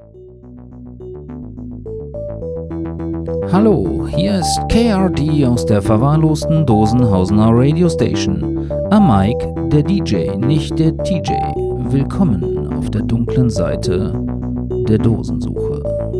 Hallo, hier ist KRD aus der verwahrlosten Dosenhausener Radio Station. Am Mike der DJ, nicht der TJ. Willkommen auf der dunklen Seite der Dosensuche.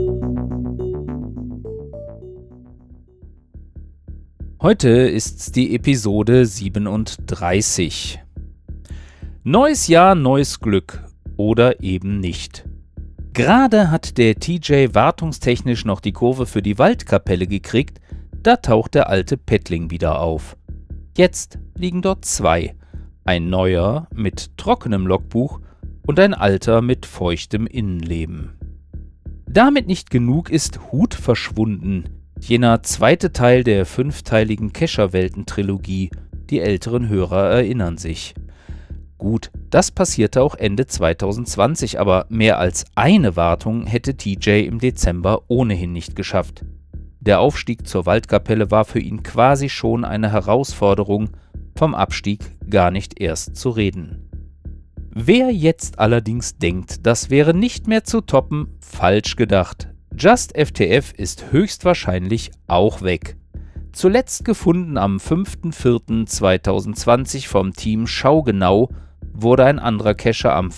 Heute ist die Episode 37. Neues Jahr, neues Glück oder eben nicht. Gerade hat der TJ wartungstechnisch noch die Kurve für die Waldkapelle gekriegt, da taucht der alte Pettling wieder auf. Jetzt liegen dort zwei, ein neuer mit trockenem Logbuch und ein alter mit feuchtem Innenleben. Damit nicht genug ist Hut verschwunden, jener zweite Teil der fünfteiligen Kescher-Welten-Trilogie, die älteren Hörer erinnern sich. Gut, das passierte auch Ende 2020, aber mehr als eine Wartung hätte TJ im Dezember ohnehin nicht geschafft. Der Aufstieg zur Waldkapelle war für ihn quasi schon eine Herausforderung, vom Abstieg gar nicht erst zu reden. Wer jetzt allerdings denkt, das wäre nicht mehr zu toppen, falsch gedacht. Just FTF ist höchstwahrscheinlich auch weg. Zuletzt gefunden am 5.4.2020 vom Team Schaugenau, wurde ein anderer Kescher am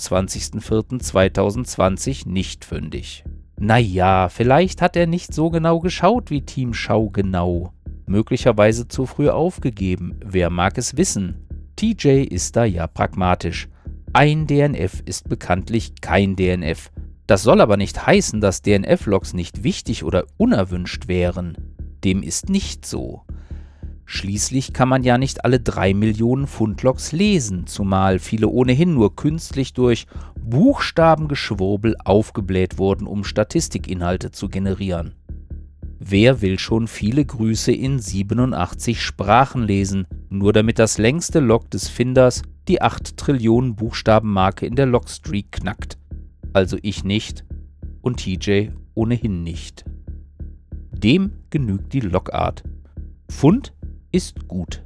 24.04.2020 nicht fündig. Naja, vielleicht hat er nicht so genau geschaut wie Team Schaugenau. Möglicherweise zu früh aufgegeben, wer mag es wissen. TJ ist da ja pragmatisch. Ein DNF ist bekanntlich kein DNF. Das soll aber nicht heißen, dass DNF-Logs nicht wichtig oder unerwünscht wären. Dem ist nicht so. Schließlich kann man ja nicht alle 3 Millionen Fundlogs lesen, zumal viele ohnehin nur künstlich durch Buchstabengeschwurbel aufgebläht wurden, um Statistikinhalte zu generieren. Wer will schon viele Grüße in 87 Sprachen lesen, nur damit das längste Log des Finders die 8 Trillionen Buchstabenmarke in der Logstreak knackt? Also ich nicht und TJ ohnehin nicht. Dem genügt die Logart. Fund ist gut.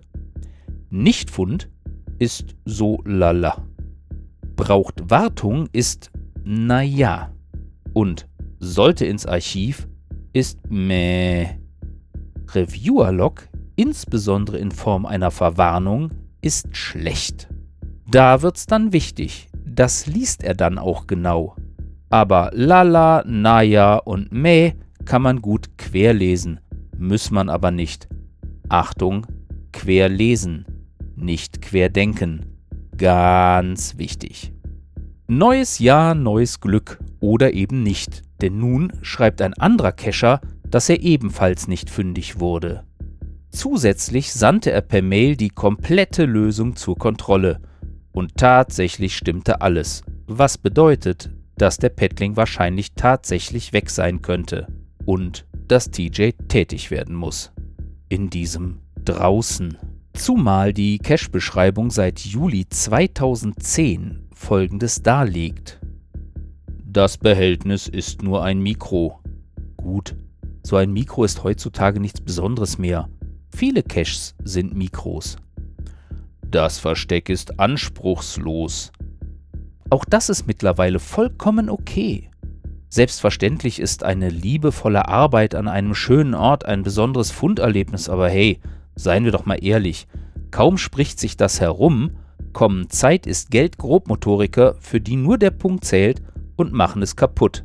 Nicht-Fund ist so lala. Braucht Wartung ist naja. Und sollte ins Archiv ist meh. Reviewer-Log, insbesondere in Form einer Verwarnung, ist schlecht. Da wird's dann wichtig. Das liest er dann auch genau. Aber lala, naja und meh kann man gut querlesen, muss man aber nicht. Achtung, querlesen, nicht querdenken. Ganz wichtig. Neues Jahr, neues Glück oder eben nicht, denn nun schreibt ein anderer Kescher, dass er ebenfalls nicht fündig wurde. Zusätzlich sandte er per Mail die komplette Lösung zur Kontrolle. Und tatsächlich stimmte alles, was bedeutet, dass der Pettling wahrscheinlich tatsächlich weg sein könnte und dass TJ tätig werden muss. In diesem draußen. Zumal die Cache-Beschreibung seit Juli 2010 Folgendes darlegt. Das Behältnis ist nur ein Mikro. Gut, so ein Mikro ist heutzutage nichts Besonderes mehr. Viele Caches sind Mikros. Das Versteck ist anspruchslos. Auch das ist mittlerweile vollkommen okay. Selbstverständlich ist eine liebevolle Arbeit an einem schönen Ort ein besonderes Funderlebnis, aber hey, seien wir doch mal ehrlich, kaum spricht sich das herum, kommen Zeit ist Geld Grobmotoriker, für die nur der Punkt zählt und machen es kaputt.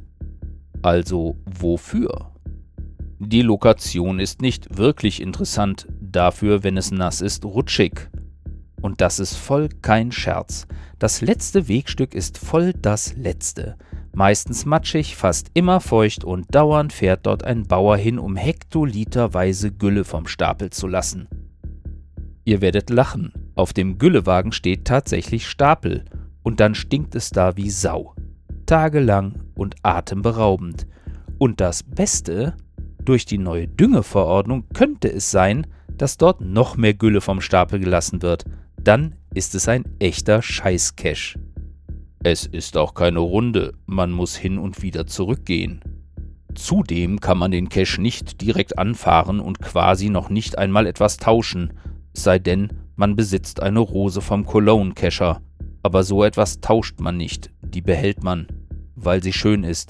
Also wofür? Die Lokation ist nicht wirklich interessant, dafür, wenn es nass ist, rutschig. Und das ist voll kein Scherz. Das letzte Wegstück ist voll das letzte. Meistens matschig, fast immer feucht und dauernd fährt dort ein Bauer hin, um hektoliterweise Gülle vom Stapel zu lassen. Ihr werdet lachen, auf dem Güllewagen steht tatsächlich Stapel und dann stinkt es da wie Sau. Tagelang und atemberaubend. Und das Beste, durch die neue Düngeverordnung könnte es sein, dass dort noch mehr Gülle vom Stapel gelassen wird. Dann ist es ein echter Scheiß-Cache. Es ist auch keine Runde, man muss hin und wieder zurückgehen. Zudem kann man den Cache nicht direkt anfahren und quasi noch nicht einmal etwas tauschen, es sei denn, man besitzt eine Rose vom Cologne-Cacher. Aber so etwas tauscht man nicht, die behält man, weil sie schön ist,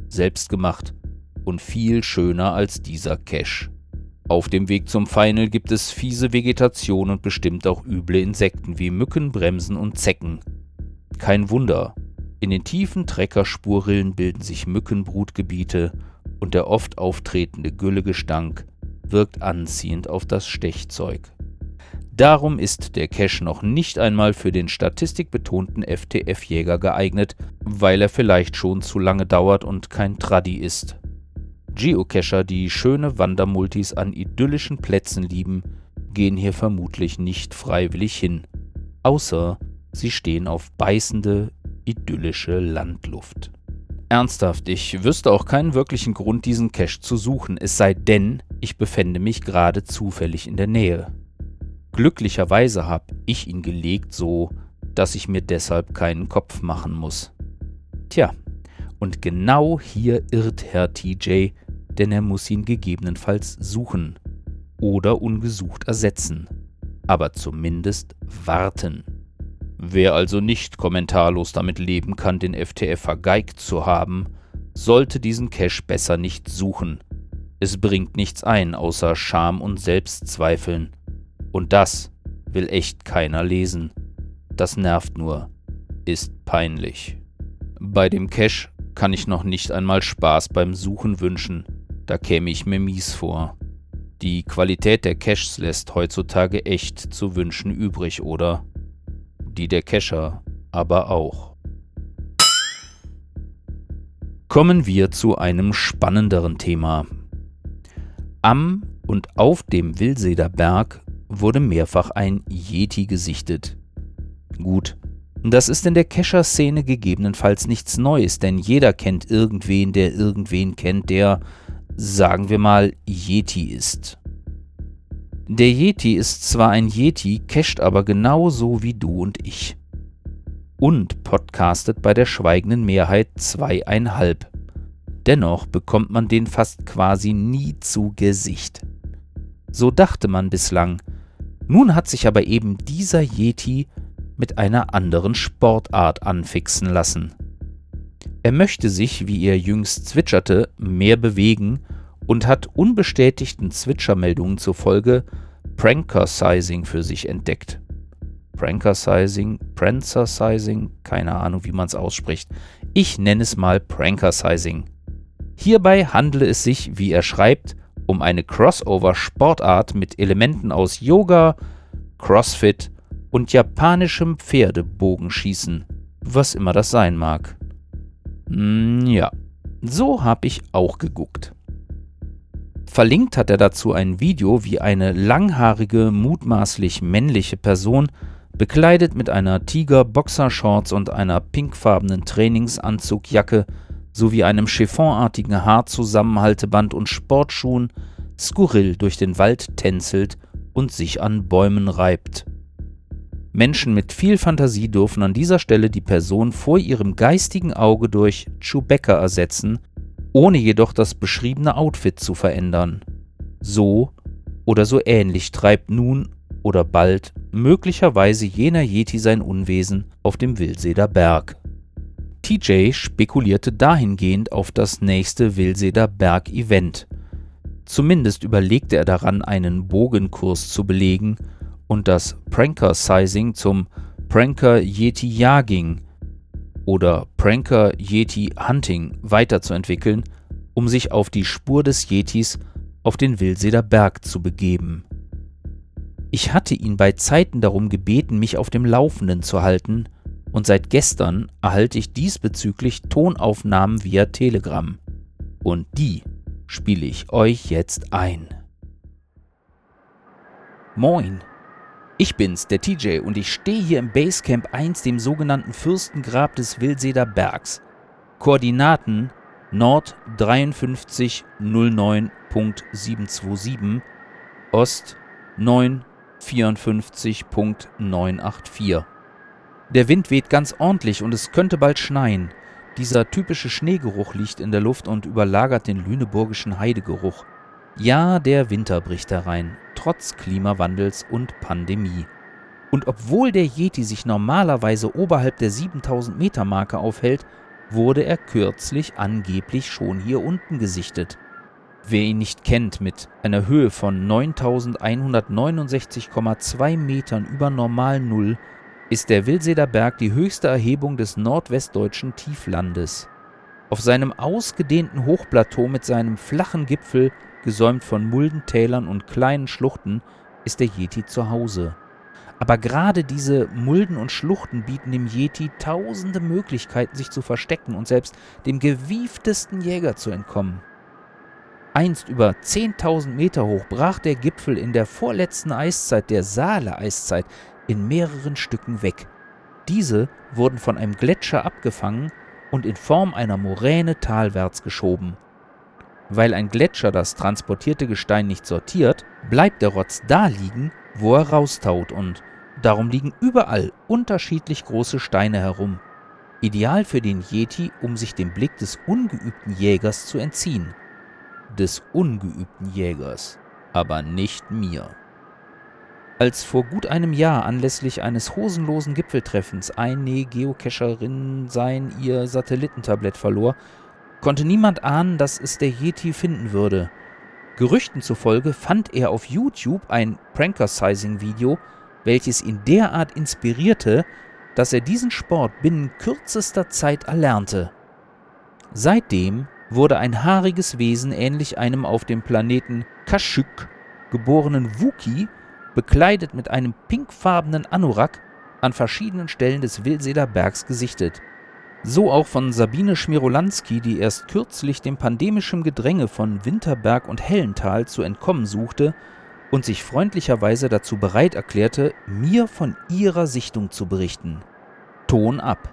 selbstgemacht und viel schöner als dieser Cache. Auf dem Weg zum Final gibt es fiese Vegetation und bestimmt auch üble Insekten wie Mücken, Bremsen und Zecken. Kein Wunder, in den tiefen Treckerspurrillen bilden sich Mückenbrutgebiete und der oft auftretende Güllegestank wirkt anziehend auf das Stechzeug. Darum ist der Cache noch nicht einmal für den statistikbetonten FTF-Jäger geeignet, weil er vielleicht schon zu lange dauert und kein Traddi ist. Geocacher, die schöne Wandermultis an idyllischen Plätzen lieben, gehen hier vermutlich nicht freiwillig hin, außer sie stehen auf beißende, idyllische Landluft. Ernsthaft, ich wüsste auch keinen wirklichen Grund, diesen Cache zu suchen, es sei denn, ich befände mich gerade zufällig in der Nähe. Glücklicherweise habe ich ihn gelegt so, dass ich mir deshalb keinen Kopf machen muss. Tja, und genau hier irrt Herr TJ, denn er muss ihn gegebenenfalls suchen oder ungesucht ersetzen, aber zumindest warten. Wer also nicht kommentarlos damit leben kann, den FTF vergeigt zu haben, sollte diesen Cache besser nicht suchen. Es bringt nichts ein, außer Scham und Selbstzweifeln. Und das will echt keiner lesen. Das nervt nur, ist peinlich. Bei dem Cache kann ich noch nicht einmal Spaß beim Suchen wünschen, da käme ich mir mies vor. Die Qualität der Caches lässt heutzutage echt zu wünschen übrig, oder? Die der Cacher aber auch. Kommen wir zu einem spannenderen Thema. Am und auf dem Wilseder Berg wurde mehrfach ein Yeti gesichtet. Gut, das ist in der Cacher-Szene gegebenenfalls nichts Neues, denn jeder kennt irgendwen, der irgendwen kennt, der, sagen wir mal, Yeti ist. Der Yeti ist zwar ein Yeti, cached aber genauso wie du und ich. Und podcastet bei der schweigenden Mehrheit 2,5. Dennoch bekommt man den fast quasi nie zu Gesicht. So dachte man bislang. Nun hat sich aber eben dieser Yeti mit einer anderen Sportart anfixen lassen. Er möchte sich, wie er jüngst zwitscherte, mehr bewegen und hat unbestätigten Zwitschermeldungen zufolge Pranker-Sizing für sich entdeckt. Pranker-Sizing, keine Ahnung, wie man es ausspricht. Ich nenne es mal Pranker-Sizing. Hierbei handle es sich, wie er schreibt, um eine Crossover-Sportart mit Elementen aus Yoga, Crossfit und japanischem Pferdebogenschießen, was immer das sein mag. Ja, so habe ich auch geguckt. Verlinkt hat er dazu ein Video, wie eine langhaarige, mutmaßlich männliche Person, bekleidet mit einer Tiger-Boxershorts und einer pinkfarbenen Trainingsanzugjacke sowie einem chiffonartigen Haarzusammenhalteband und Sportschuhen, skurril durch den Wald tänzelt und sich an Bäumen reibt. Menschen mit viel Fantasie dürfen an dieser Stelle die Person vor ihrem geistigen Auge durch Chewbacca ersetzen, ohne jedoch das beschriebene Outfit zu verändern. So oder so ähnlich treibt nun oder bald möglicherweise jener Yeti sein Unwesen auf dem Wilseder Berg. TJ spekulierte dahingehend auf das nächste Wilseder Berg-Event. Zumindest überlegte er daran, einen Bogenkurs zu belegen und das Pranker-Sizing zum Pranker-Yeti-Jaging oder Pranker-Yeti-Hunting weiterzuentwickeln, um sich auf die Spur des Yetis auf den Wilseder Berg zu begeben. Ich hatte ihn bei Zeiten darum gebeten, mich auf dem Laufenden zu halten, und seit gestern erhalte ich diesbezüglich Tonaufnahmen via Telegram. Und die spiele ich euch jetzt ein. Moin, ich bin's, der TJ, und ich stehe hier im Basecamp 1, dem sogenannten Fürstengrab des Wilseder Bergs. Koordinaten Nord 5309.727, Ost 954.984. Der Wind weht ganz ordentlich und es könnte bald schneien. Dieser typische Schneegeruch liegt in der Luft und überlagert den lüneburgischen Heidegeruch. Ja, der Winter bricht herein, trotz Klimawandels und Pandemie. Und obwohl der Yeti sich normalerweise oberhalb der 7000 Meter Marke aufhält, wurde er kürzlich angeblich schon hier unten gesichtet. Wer ihn nicht kennt, mit einer Höhe von 9.169,2 Metern über Normalnull ist der Wilseder Berg die höchste Erhebung des nordwestdeutschen Tieflandes. Auf seinem ausgedehnten Hochplateau mit seinem flachen Gipfel, gesäumt von Muldentälern und kleinen Schluchten, ist der Yeti zu Hause. Aber gerade diese Mulden und Schluchten bieten dem Yeti tausende Möglichkeiten, sich zu verstecken und selbst dem gewieftesten Jäger zu entkommen. Einst über 10.000 Meter hoch brach der Gipfel in der vorletzten Eiszeit, der Saale-Eiszeit, in mehreren Stücken weg. Diese wurden von einem Gletscher abgefangen und in Form einer Moräne talwärts geschoben. Weil ein Gletscher das transportierte Gestein nicht sortiert, bleibt der Rotz da liegen, wo er raustaut, und darum liegen überall unterschiedlich große Steine herum. Ideal für den Yeti, um sich dem Blick des ungeübten Jägers zu entziehen. Des ungeübten Jägers, aber nicht mir. Als vor gut einem Jahr anlässlich eines hosenlosen Gipfeltreffens eine Geocacherin ihr Satellitentablett verlor, konnte niemand ahnen, dass es der Yeti finden würde. Gerüchten zufolge fand er auf YouTube ein Pranker-Sizing-Video, welches ihn derart inspirierte, dass er diesen Sport binnen kürzester Zeit erlernte. Seitdem wurde ein haariges Wesen ähnlich einem auf dem Planeten Kashyyyk geborenen Wookie, bekleidet mit einem pinkfarbenen Anorak, an verschiedenen Stellen des Wilseder Bergs gesichtet. So auch von Sabine Schmirolanski, die erst kürzlich dem pandemischen Gedränge von Winterberg und Hellental zu entkommen suchte und sich freundlicherweise dazu bereit erklärte, mir von ihrer Sichtung zu berichten. Ton ab.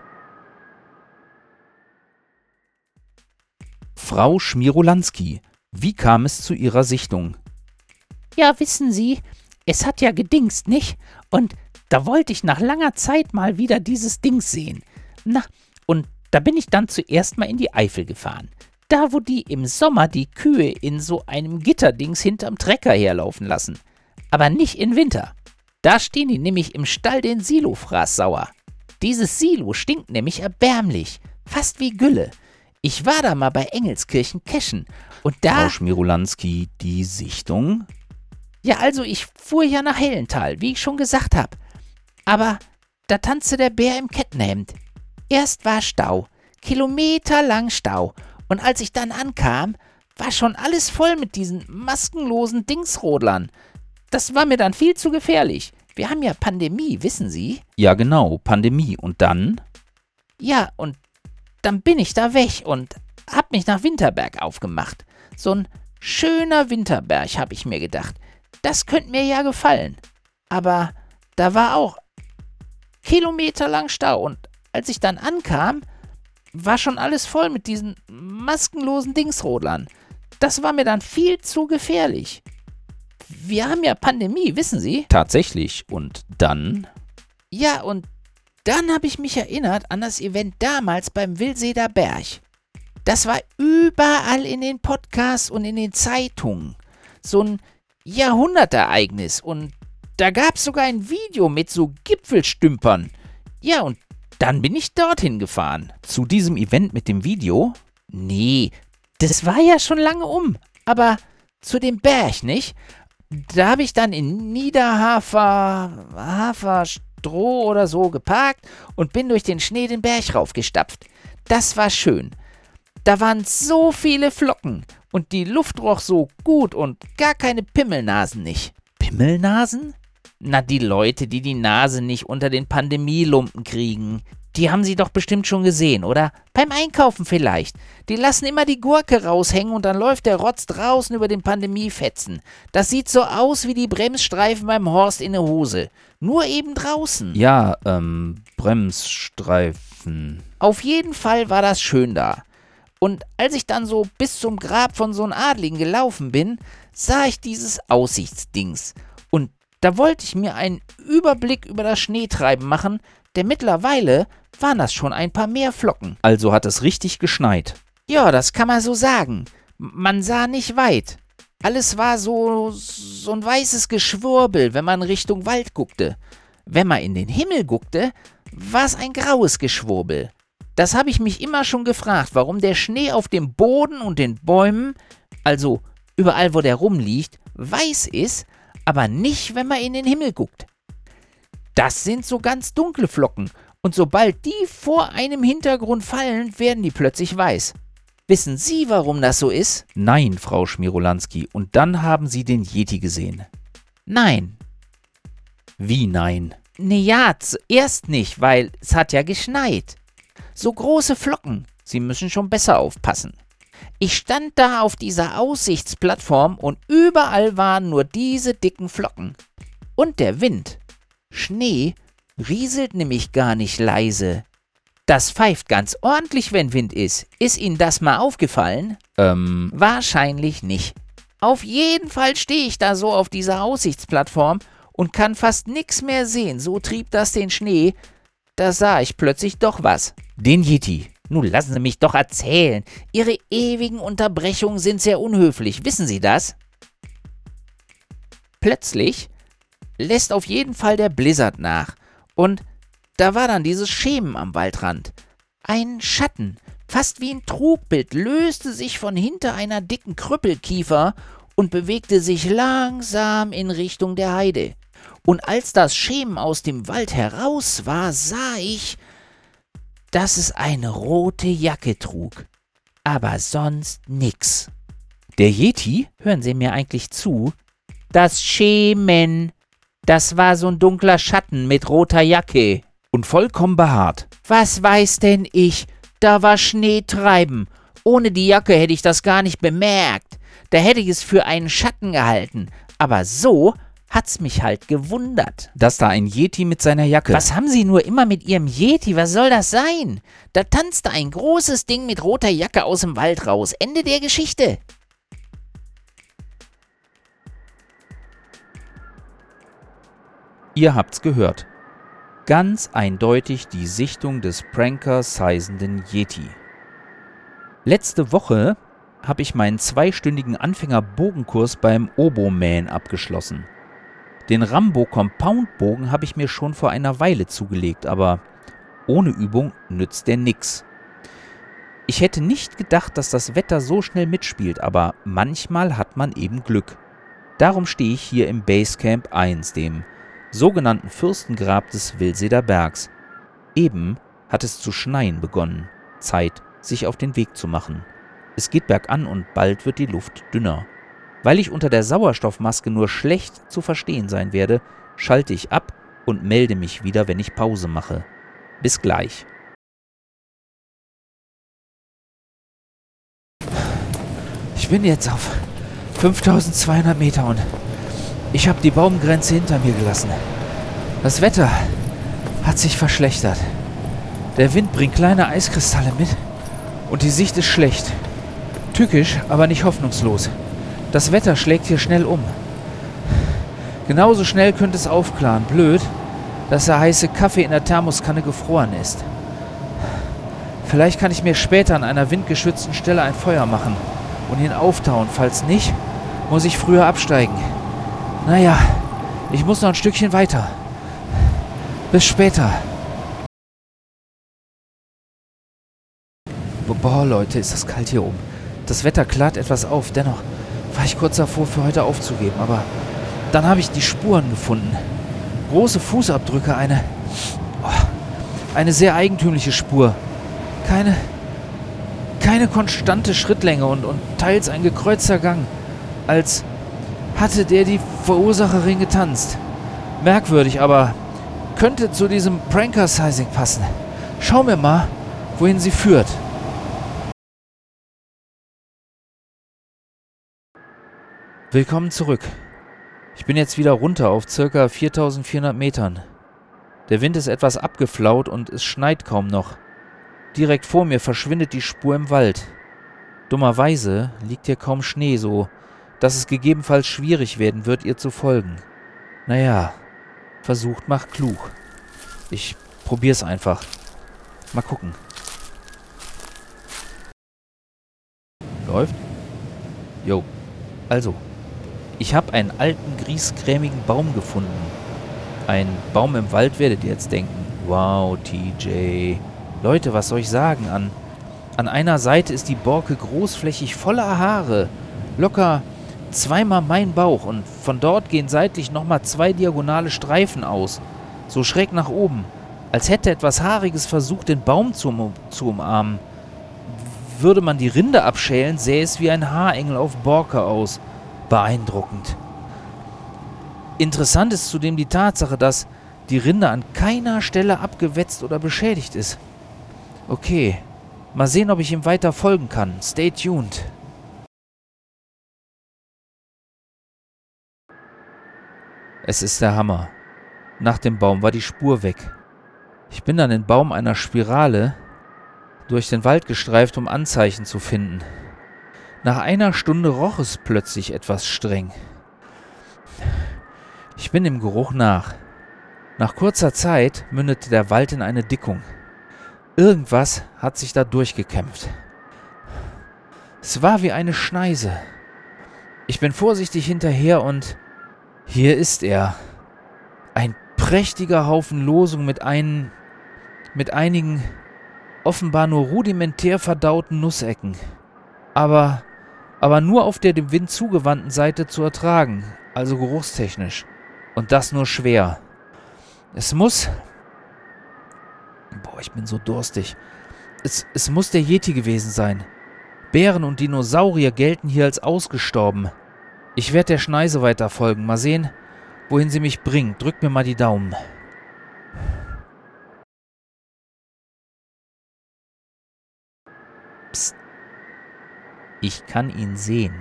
Frau Schmirolanski, wie kam es zu Ihrer Sichtung? Ja, wissen Sie, es hat ja gedingst, nicht? Und da wollte ich nach langer Zeit mal wieder dieses Dings sehen. Na, und da bin ich dann zuerst mal in die Eifel gefahren. Da, wo die im Sommer die Kühe in so einem Gitterdings hinterm Trecker herlaufen lassen. Aber nicht im Winter. Da stehen die nämlich im Stall den Silofraß sauer. Dieses Silo stinkt nämlich erbärmlich, fast wie Gülle. Ich war da mal bei Engelskirchen cachen und da... Frau Schmirolanski, die Sichtung? Ja, also ich fuhr ja nach Hellental, wie ich schon gesagt habe. Aber da tanzte der Bär im Kettenhemd. Erst war Stau, kilometerlang Stau. Und als ich dann ankam, war schon alles voll mit diesen maskenlosen Dingsrodlern. Das war mir dann viel zu gefährlich. Wir haben ja Pandemie, wissen Sie? Ja genau, Pandemie. Und dann? Ja, und dann bin ich da weg und hab mich nach Winterberg aufgemacht. So ein schöner Winterberg, hab ich mir gedacht. Das könnte mir ja gefallen. Aber da war auch kilometerlang Stau. Und als ich dann ankam, war schon alles voll mit diesen maskenlosen Dingsrodlern. Das war mir dann viel zu gefährlich. Wir haben ja Pandemie, wissen Sie? Tatsächlich. Und dann? Ja, und dann habe ich mich erinnert an das Event damals beim Wilseder Berg. Das war überall in den Podcasts und in den Zeitungen. So ein Jahrhundertereignis. Und da gab es sogar ein Video mit so Gipfelstümpern. Ja, und dann bin ich dorthin gefahren. Zu diesem Event mit dem Video? Nee, das war ja schon lange um. Aber zu dem Berg, nicht? Da habe ich dann in Haferstroh oder so geparkt und bin durch den Schnee den Berg raufgestapft. Das war schön. Da waren so viele Flocken und die Luft roch so gut und gar keine Pimmelnasen nicht. Pimmelnasen? Na, die Leute, die die Nase nicht unter den Pandemielumpen kriegen. Die haben Sie doch bestimmt schon gesehen, oder? Beim Einkaufen vielleicht. Die lassen immer die Gurke raushängen und dann läuft der Rotz draußen über den Pandemiefetzen. Das sieht so aus wie die Bremsstreifen beim Horst in der Hose. Nur eben draußen. Ja, Bremsstreifen. Auf jeden Fall war das schön da. Und als ich dann so bis zum Grab von so einem Adligen gelaufen bin, sah ich dieses Aussichtsdings. Und da wollte ich mir einen Überblick über das Schneetreiben machen, denn mittlerweile waren das schon ein paar mehr Flocken. Also hat es richtig geschneit. Ja, das kann man so sagen. Man sah nicht weit. Alles war so ein weißes Geschwurbel, wenn man Richtung Wald guckte. Wenn man in den Himmel guckte, war es ein graues Geschwurbel. Das habe ich mich immer schon gefragt, warum der Schnee auf dem Boden und den Bäumen, also überall, wo der rumliegt, weiß ist, aber nicht, wenn man in den Himmel guckt. Das sind so ganz dunkle Flocken und sobald die vor einem Hintergrund fallen, werden die plötzlich weiß. Wissen Sie, warum das so ist? Nein, Frau Schmirolanski. Und dann haben Sie den Yeti gesehen. Nein. Wie nein? Ja, zuerst nicht, weil es hat ja geschneit. So große Flocken. Sie müssen schon besser aufpassen. Ich stand da auf dieser Aussichtsplattform und überall waren nur diese dicken Flocken. Und der Wind. Schnee rieselt nämlich gar nicht leise. Das pfeift ganz ordentlich, wenn Wind ist. Ist Ihnen das mal aufgefallen? Wahrscheinlich nicht. Auf jeden Fall stehe ich da so auf dieser Aussichtsplattform und kann fast nichts mehr sehen. So trieb das den Schnee. Da sah ich plötzlich doch was. Den Yeti. Nun lassen Sie mich doch erzählen. Ihre ewigen Unterbrechungen sind sehr unhöflich. Wissen Sie das? Plötzlich lässt auf jeden Fall der Blizzard nach. Und da war dann dieses Schemen am Waldrand. Ein Schatten, fast wie ein Trugbild, löste sich von hinter einer dicken Krüppelkiefer und bewegte sich langsam in Richtung der Heide. Und als das Schemen aus dem Wald heraus war, sah ich, dass es eine rote Jacke trug. Aber sonst nix. Der Yeti? Hören Sie mir eigentlich zu? Das Schemen. Das war so ein dunkler Schatten mit roter Jacke. Und vollkommen behaart. Was weiß denn ich? Da war Schneetreiben. Ohne die Jacke hätte ich das gar nicht bemerkt. Da hätte ich es für einen Schatten gehalten. Aber so hat's mich halt gewundert. Dass da ein Yeti mit seiner Jacke. Was haben Sie nur immer mit Ihrem Yeti? Was soll das sein? Da tanzte ein großes Ding mit roter Jacke aus dem Wald raus. Ende der Geschichte. Ihr habt's gehört. Ganz eindeutig die Sichtung des Pranker-sizenden Yeti. Letzte Woche habe ich meinen 2-stündigen Anfänger-Bogenkurs beim Oboman abgeschlossen. Den Rambo-Compound-Bogen habe ich mir schon vor einer Weile zugelegt, aber ohne Übung nützt der nix. Ich hätte nicht gedacht, dass das Wetter so schnell mitspielt, aber manchmal hat man eben Glück. Darum stehe ich hier im Basecamp 1, dem sogenannten Fürstengrab des Wilseder Bergs. Eben hat es zu schneien begonnen. Zeit, sich auf den Weg zu machen. Es geht bergan und bald wird die Luft dünner. Weil ich unter der Sauerstoffmaske nur schlecht zu verstehen sein werde, schalte ich ab und melde mich wieder, wenn ich Pause mache. Bis gleich. Ich bin jetzt auf 5200 Meter und ich habe die Baumgrenze hinter mir gelassen. Das Wetter hat sich verschlechtert. Der Wind bringt kleine Eiskristalle mit und die Sicht ist schlecht. Tückisch, aber nicht hoffnungslos. Das Wetter schlägt hier schnell um. Genauso schnell könnte es aufklaren. Blöd, dass der heiße Kaffee in der Thermoskanne gefroren ist. Vielleicht kann ich mir später an einer windgeschützten Stelle ein Feuer machen und ihn auftauen. Falls nicht, muss ich früher absteigen. Naja, ich muss noch ein Stückchen weiter. Bis später. Boah, Leute, ist das kalt hier oben. Das Wetter klart etwas auf. Dennoch war ich kurz davor, für heute aufzugeben. Aber dann habe ich die Spuren gefunden. Große Fußabdrücke, eine sehr eigentümliche Spur. Keine konstante Schrittlänge und teils ein gekreuzter Gang. Als hatte der die Verursacherin getanzt. Merkwürdig, aber könnte zu diesem Pranker-Sizing passen. Schauen wir mal, wohin sie führt. Willkommen zurück. Ich bin jetzt wieder runter auf ca. 4400 Metern. Der Wind ist etwas abgeflaut und es schneit kaum noch. Direkt vor mir verschwindet die Spur im Wald. Dummerweise liegt hier kaum Schnee, so dass es gegebenenfalls schwierig werden wird, ihr zu folgen. Naja, versucht macht klug. Ich probier's einfach. Mal gucken. Läuft? Jo. Also, ich habe einen alten, griesgrämigen Baum gefunden. Ein Baum im Wald, werdet ihr jetzt denken. Wow, TJ, Leute, was soll ich sagen? An einer Seite ist die Borke großflächig voller Haare. Locker 2-mal mein Bauch und von dort gehen seitlich nochmal 2 diagonale Streifen aus. So schräg nach oben. Als hätte etwas Haariges versucht, den Baum zu umarmen. Würde man die Rinde abschälen, sähe es wie ein Haarengel auf Borke aus. Beeindruckend. Interessant ist zudem die Tatsache, dass die Rinde an keiner Stelle abgewetzt oder beschädigt ist. Okay, mal sehen, ob ich ihm weiter folgen kann. Stay tuned. Es ist der Hammer. Nach dem Baum war die Spur weg. Ich bin dann den Baum einer Spirale durch den Wald gestreift, um Anzeichen zu finden. Nach einer Stunde roch es plötzlich etwas streng. Ich bin dem Geruch nach. Nach kurzer Zeit mündete der Wald in eine Dickung. Irgendwas hat sich da durchgekämpft. Es war wie eine Schneise. Ich bin vorsichtig hinterher und hier ist er. Ein prächtiger Haufen Losung mit einigen offenbar nur rudimentär verdauten Nussecken. Aber nur auf der dem Wind zugewandten Seite zu ertragen, also geruchstechnisch. Und das nur schwer. Es muss... ich bin so durstig. Es muss der Yeti gewesen sein. Bären und Dinosaurier gelten hier als ausgestorben. Ich werde der Schneise weiter folgen. Mal sehen, wohin sie mich bringt. Drück mir mal die Daumen. Psst. Ich kann ihn sehen.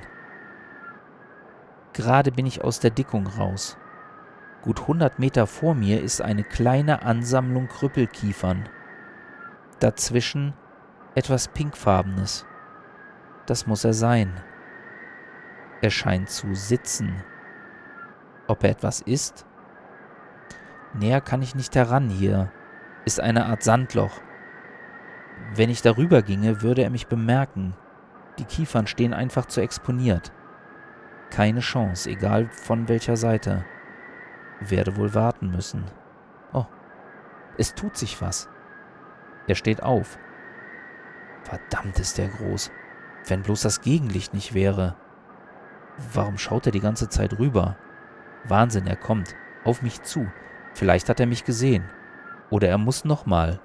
Gerade bin ich aus der Dickung raus. Gut 100 Meter vor mir ist eine kleine Ansammlung Krüppelkiefern. Dazwischen etwas Pinkfarbenes. Das muss er sein. Er scheint zu sitzen. Ob er etwas isst? Näher kann ich nicht heran. Hier ist eine Art Sandloch. Wenn ich darüber ginge, würde er mich bemerken. Die Kiefern stehen einfach zu exponiert. Keine Chance, egal von welcher Seite. Werde wohl warten müssen. Oh, es tut sich was. Er steht auf. Verdammt, ist der groß. Wenn bloß das Gegenlicht nicht wäre. Warum schaut er die ganze Zeit rüber? Wahnsinn, er kommt. Auf mich zu. Vielleicht hat er mich gesehen. Oder er muss nochmal.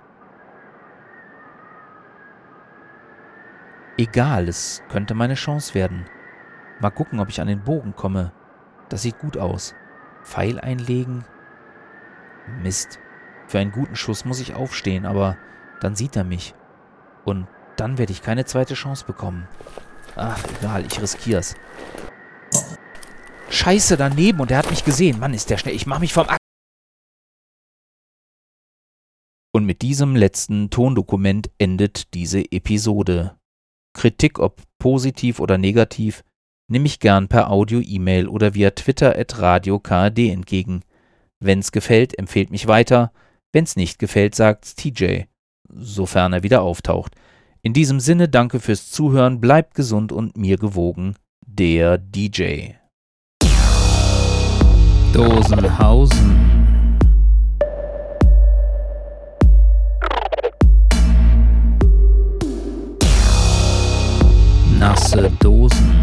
Egal, es könnte meine Chance werden. Mal gucken, ob ich an den Bogen komme. Das sieht gut aus. Pfeil einlegen? Mist. Für einen guten Schuss muss ich aufstehen, aber dann sieht er mich. Und dann werde ich keine zweite Chance bekommen. Ach, egal, ich riskier's. Scheiße, daneben und er hat mich gesehen. Mann, ist der schnell. Ich mach mich vom Und mit diesem letzten Tondokument endet diese Episode. Kritik, ob positiv oder negativ, nehme ich gern per Audio, E-Mail oder via Twitter @radiokd entgegen. Wenn's gefällt, empfehlt mich weiter. Wenn's nicht gefällt, sagt's TJ, sofern er wieder auftaucht. In diesem Sinne, danke fürs Zuhören, bleibt gesund und mir gewogen, der DJ. Dosenhausen. Nasse Dosen.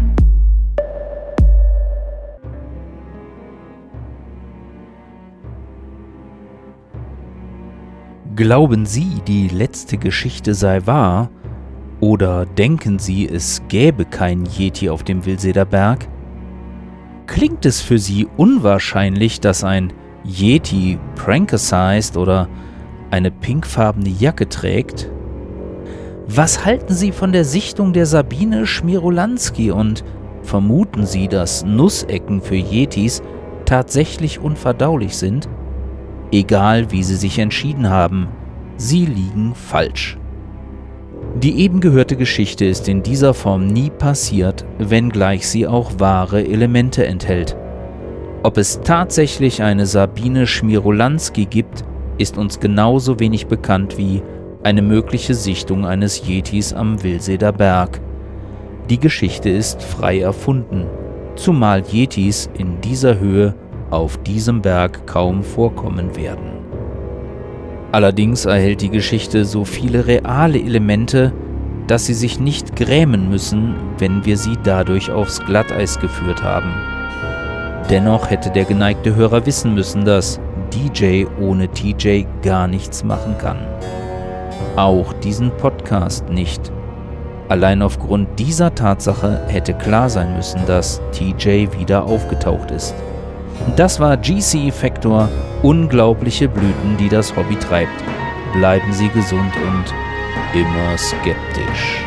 Glauben Sie, die letzte Geschichte sei wahr? Oder denken Sie, es gäbe keinen Yeti auf dem Wilseder Berg? Klingt es für Sie unwahrscheinlich, dass ein Yeti prankicized oder eine pinkfarbene Jacke trägt? Was halten Sie von der Sichtung der Sabine Schmierolanski und vermuten Sie, dass Nussecken für Yetis tatsächlich unverdaulich sind? Egal, wie Sie sich entschieden haben, Sie liegen falsch. Die eben gehörte Geschichte ist in dieser Form nie passiert, wenngleich sie auch wahre Elemente enthält. Ob es tatsächlich eine Sabine Schmierolanski gibt, ist uns genauso wenig bekannt wie eine mögliche Sichtung eines Yetis am Wilseder Berg. Die Geschichte ist frei erfunden, zumal Yetis in dieser Höhe auf diesem Berg kaum vorkommen werden. Allerdings erhält die Geschichte so viele reale Elemente, dass sie sich nicht grämen müssen, wenn wir sie dadurch aufs Glatteis geführt haben. Dennoch hätte der geneigte Hörer wissen müssen, dass DJ ohne TJ gar nichts machen kann. Auch diesen Podcast nicht. Allein aufgrund dieser Tatsache hätte klar sein müssen, dass TJ wieder aufgetaucht ist. Das war GC Effector, unglaubliche Blüten, die das Hobby treibt. Bleiben Sie gesund und immer skeptisch.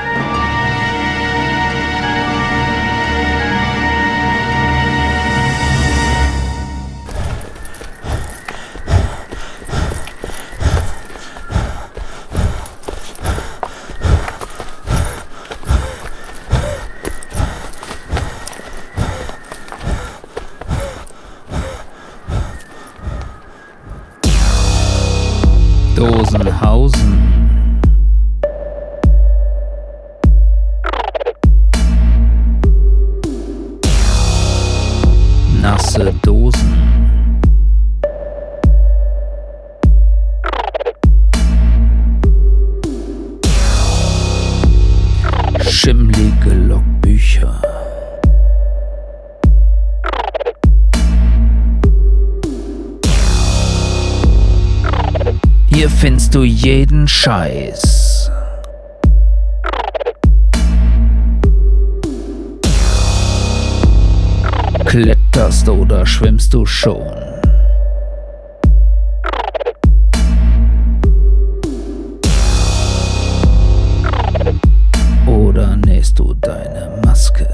Dosenhausen. Nasse Dosen. Schimmlige Logbücher. Hier findest du jeden Scheiß. Kletterst oder schwimmst du schon? Oder nähst du deine Maske?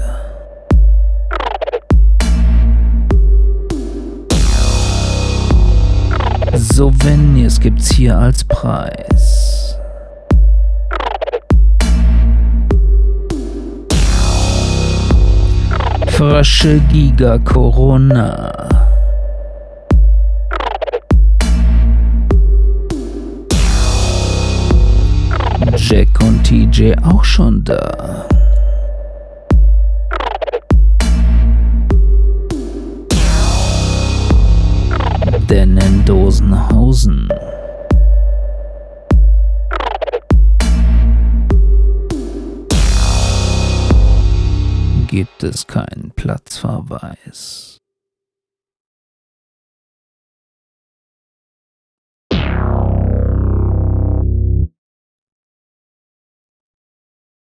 Souvenirs gibt's hier als Preis. Frösche Giga Corona. Jack und TJ auch schon da. Denn in Dosenhausen gibt es keinen Platzverweis.